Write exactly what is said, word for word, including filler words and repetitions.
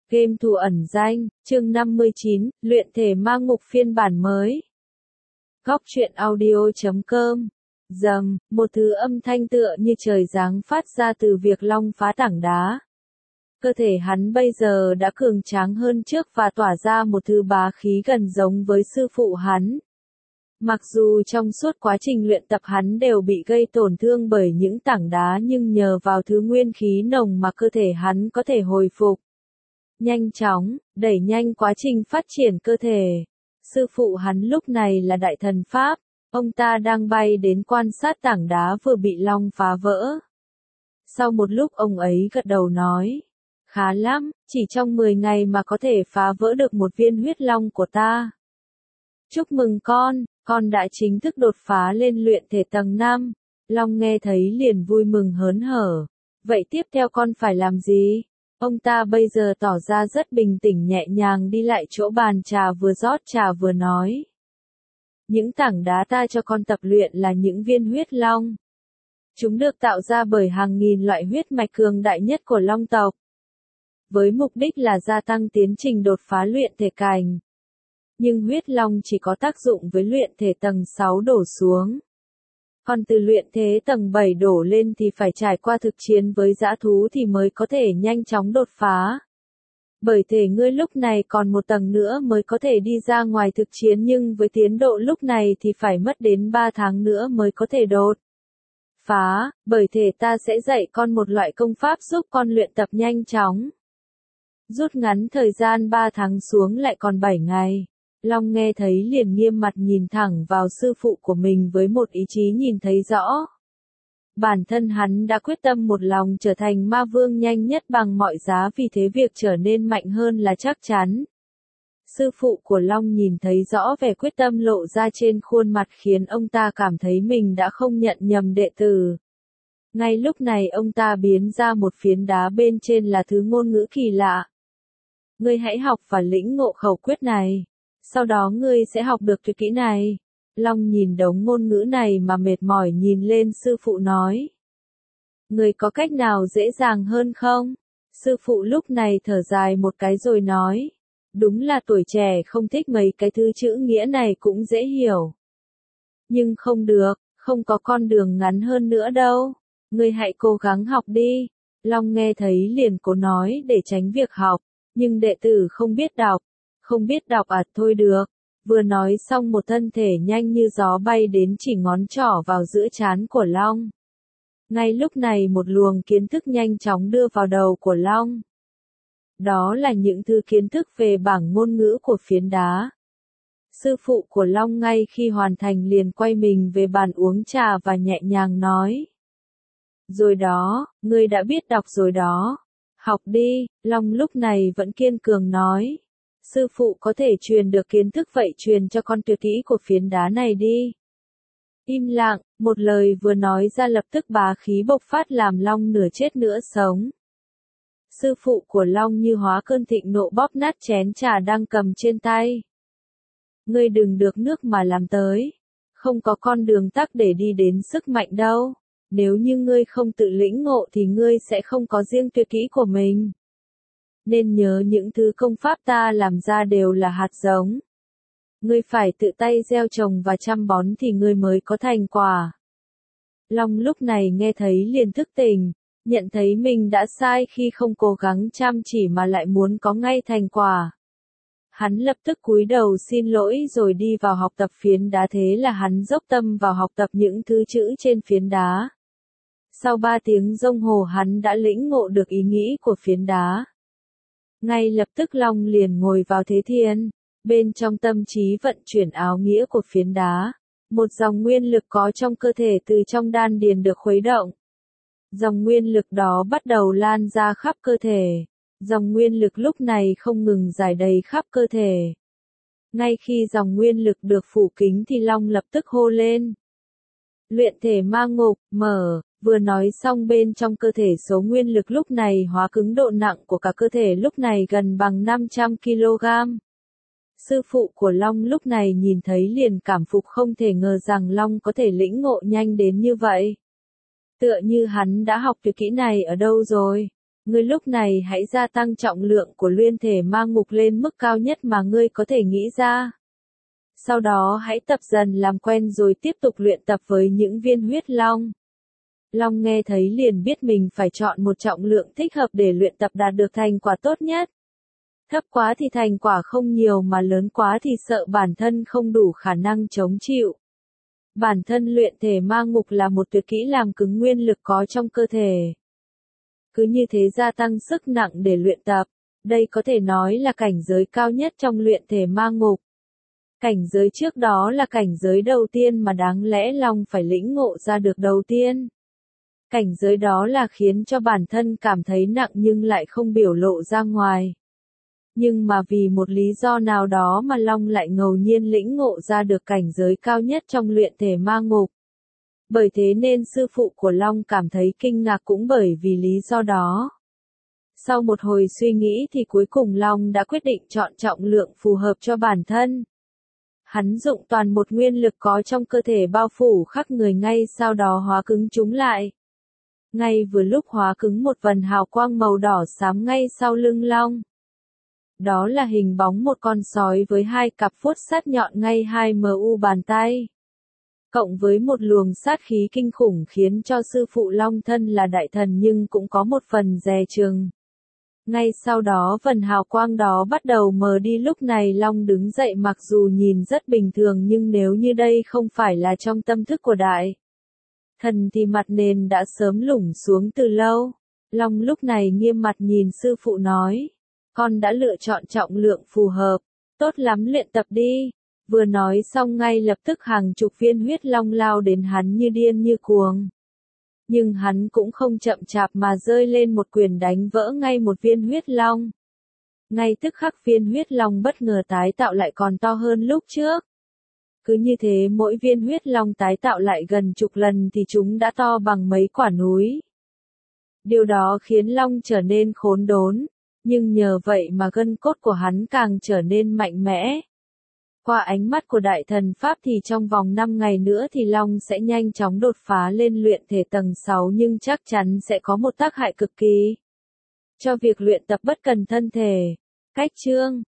Game thủ ẩn danh, chương năm mươi chín, luyện thể ma ngục phiên bản mới. Góc truyện audio chấm com. Rầm, một thứ âm thanh tựa như trời giáng phát ra từ việc Long phá tảng đá. Cơ thể hắn bây giờ đã cường tráng hơn trước và tỏa ra một thứ bá khí gần giống với sư phụ hắn. Mặc dù trong suốt quá trình luyện tập hắn đều bị gây tổn thương bởi những tảng đá nhưng nhờ vào thứ nguyên khí nồng mà cơ thể hắn có thể hồi phục nhanh chóng, đẩy nhanh quá trình phát triển cơ thể. Sư phụ hắn lúc này là đại thần Pháp, ông ta đang bay đến quan sát tảng đá vừa bị Long phá vỡ. Sau một lúc ông ấy gật đầu nói, khá lắm, chỉ trong mười ngày mà có thể phá vỡ được một viên huyết long của ta. Chúc mừng con, con đã chính thức đột phá lên luyện thể tầng năm. Long nghe thấy liền vui mừng hớn hở. Vậy tiếp theo con phải làm gì? Ông ta bây giờ tỏ ra rất bình tĩnh nhẹ nhàng đi lại chỗ bàn trà vừa rót trà vừa nói. Những tảng đá ta cho con tập luyện là những viên huyết long. Chúng được tạo ra bởi hàng nghìn loại huyết mạch cường đại nhất của long tộc. Với mục đích là gia tăng tiến trình đột phá luyện thể cảnh. Nhưng huyết long chỉ có tác dụng với luyện thể tầng sáu đổ xuống. Còn từ luyện thế tầng bảy đổ lên thì phải trải qua thực chiến với dã thú thì mới có thể nhanh chóng đột phá. Bởi thể ngươi lúc này còn một tầng nữa mới có thể đi ra ngoài thực chiến nhưng với tiến độ lúc này thì phải mất đến ba tháng nữa mới có thể đột phá, bởi thể ta sẽ dạy con một loại công pháp giúp con luyện tập nhanh chóng. Rút ngắn thời gian ba tháng xuống lại còn bảy ngày. Long nghe thấy liền nghiêm mặt nhìn thẳng vào sư phụ của mình với một ý chí nhìn thấy rõ. Bản thân hắn đã quyết tâm một lòng trở thành ma vương nhanh nhất bằng mọi giá vì thế việc trở nên mạnh hơn là chắc chắn. Sư phụ của Long nhìn thấy rõ vẻ quyết tâm lộ ra trên khuôn mặt khiến ông ta cảm thấy mình đã không nhận nhầm đệ tử. Ngay lúc này ông ta biến ra một phiến đá bên trên là thứ ngôn ngữ kỳ lạ. Ngươi hãy học và lĩnh ngộ khẩu quyết này. Sau đó ngươi sẽ học được tuyệt kỹ này. Long nhìn đống ngôn ngữ này mà mệt mỏi nhìn lên sư phụ nói. Ngươi có cách nào dễ dàng hơn không? Sư phụ lúc này thở dài một cái rồi nói. Đúng là tuổi trẻ không thích mấy cái thứ chữ nghĩa này cũng dễ hiểu. Nhưng không được, không có con đường ngắn hơn nữa đâu. Ngươi hãy cố gắng học đi. Long nghe thấy liền cố nói để tránh việc học. Nhưng đệ tử không biết đọc. Không biết đọc à thôi được. Vừa nói xong một thân thể nhanh như gió bay đến chỉ ngón trỏ vào giữa trán của Long. Ngay lúc này một luồng kiến thức nhanh chóng đưa vào đầu của Long. Đó là những thứ kiến thức về bảng ngôn ngữ của phiến đá. Sư phụ của Long ngay khi hoàn thành liền quay mình về bàn uống trà và nhẹ nhàng nói. Rồi đó, ngươi đã biết đọc rồi đó. Học đi, Long lúc này vẫn kiên cường nói. Sư phụ có thể truyền được kiến thức vậy truyền cho con tuyệt kỹ của phiến đá này đi. Im lặng, một lời vừa nói ra lập tức bá khí bộc phát làm Long nửa chết nửa sống. Sư phụ của Long như hóa cơn thịnh nộ bóp nát chén trà đang cầm trên tay. Ngươi đừng được nước mà làm tới. Không có con đường tắc để đi đến sức mạnh đâu. Nếu như ngươi không tự lĩnh ngộ thì ngươi sẽ không có riêng tuyệt kỹ của mình. Nên nhớ những thứ công pháp ta làm ra đều là hạt giống. Ngươi phải tự tay gieo trồng và chăm bón thì ngươi mới có thành quả. Long lúc này nghe thấy liền thức tỉnh, nhận thấy mình đã sai khi không cố gắng chăm chỉ mà lại muốn có ngay thành quả. Hắn lập tức cúi đầu xin lỗi rồi đi vào học tập phiến đá thế là hắn dốc tâm vào học tập những thứ chữ trên phiến đá. Sau ba tiếng đồng hồ hắn đã lĩnh ngộ được ý nghĩ của phiến đá. Ngay lập tức Long liền ngồi vào thế thiên, bên trong tâm trí vận chuyển áo nghĩa của phiến đá. Một dòng nguyên lực có trong cơ thể từ trong đan điền được khuấy động. Dòng nguyên lực đó bắt đầu lan ra khắp cơ thể. Dòng nguyên lực lúc này không ngừng rải đầy khắp cơ thể. Ngay khi dòng nguyên lực được phủ kín thì Long lập tức hô lên. Luyện thể ma ngục, mở. Vừa nói xong bên trong cơ thể số nguyên lực lúc này hóa cứng độ nặng của cả cơ thể lúc này gần bằng năm trăm ki lô gam. Sư phụ của Long lúc này nhìn thấy liền cảm phục không thể ngờ rằng Long có thể lĩnh ngộ nhanh đến như vậy. Tựa như hắn đã học tuyệt kỹ này ở đâu rồi. Ngươi lúc này hãy gia tăng trọng lượng của luyện thể ma ngục lên mức cao nhất mà ngươi có thể nghĩ ra. Sau đó hãy tập dần làm quen rồi tiếp tục luyện tập với những viên huyết long. Long nghe thấy liền biết mình phải chọn một trọng lượng thích hợp để luyện tập đạt được thành quả tốt nhất. Thấp quá thì thành quả không nhiều mà lớn quá thì sợ bản thân không đủ khả năng chống chịu. Bản thân luyện thể ma ngục là một tuyệt kỹ làm cứng nguyên lực có trong cơ thể. Cứ như thế gia tăng sức nặng để luyện tập. Đây có thể nói là cảnh giới cao nhất trong luyện thể ma ngục. Cảnh giới trước đó là cảnh giới đầu tiên mà đáng lẽ Long phải lĩnh ngộ ra được đầu tiên. Cảnh giới đó là khiến cho bản thân cảm thấy nặng nhưng lại không biểu lộ ra ngoài. Nhưng mà vì một lý do nào đó mà Long lại ngẫu nhiên lĩnh ngộ ra được cảnh giới cao nhất trong luyện thể ma ngục. Bởi thế nên sư phụ của Long cảm thấy kinh ngạc cũng bởi vì lý do đó. Sau một hồi suy nghĩ thì cuối cùng Long đã quyết định chọn trọng lượng phù hợp cho bản thân. Hắn dụng toàn một nguyên lực có trong cơ thể bao phủ khắp người ngay sau đó hóa cứng chúng lại. Ngay vừa lúc hóa cứng một vần hào quang màu đỏ xám ngay sau lưng Long. Đó là hình bóng một con sói với hai cặp vuốt sắt nhọn ngay hai mu bàn tay. Cộng với một luồng sát khí kinh khủng khiến cho sư phụ Long thân là đại thần nhưng cũng có một phần dè chừng. Ngay sau đó phần hào quang đó bắt đầu mờ đi, lúc này Long đứng dậy mặc dù nhìn rất bình thường nhưng nếu như đây không phải là trong tâm thức của đại thần thì mặt nền đã sớm lủng xuống từ lâu. Long lúc này nghiêm mặt nhìn sư phụ nói, con đã lựa chọn trọng lượng phù hợp, tốt lắm luyện tập đi. Vừa nói xong ngay lập tức hàng chục viên huyết long lao đến hắn như điên như cuồng. Nhưng hắn cũng không chậm chạp mà rơi lên một quyền đánh vỡ ngay một viên huyết long. Ngay tức khắc viên huyết long bất ngờ tái tạo lại còn to hơn lúc trước. Cứ như thế mỗi viên huyết long tái tạo lại gần chục lần thì chúng đã to bằng mấy quả núi. Điều đó khiến Long trở nên khốn đốn, nhưng nhờ vậy mà gân cốt của hắn càng trở nên mạnh mẽ. Qua ánh mắt của đại thần Pháp thì trong vòng năm ngày nữa thì Long sẽ nhanh chóng đột phá lên luyện thể tầng sáu nhưng chắc chắn sẽ có một tác hại cực kỳ cho việc luyện tập bất cần thân thể. Cách chương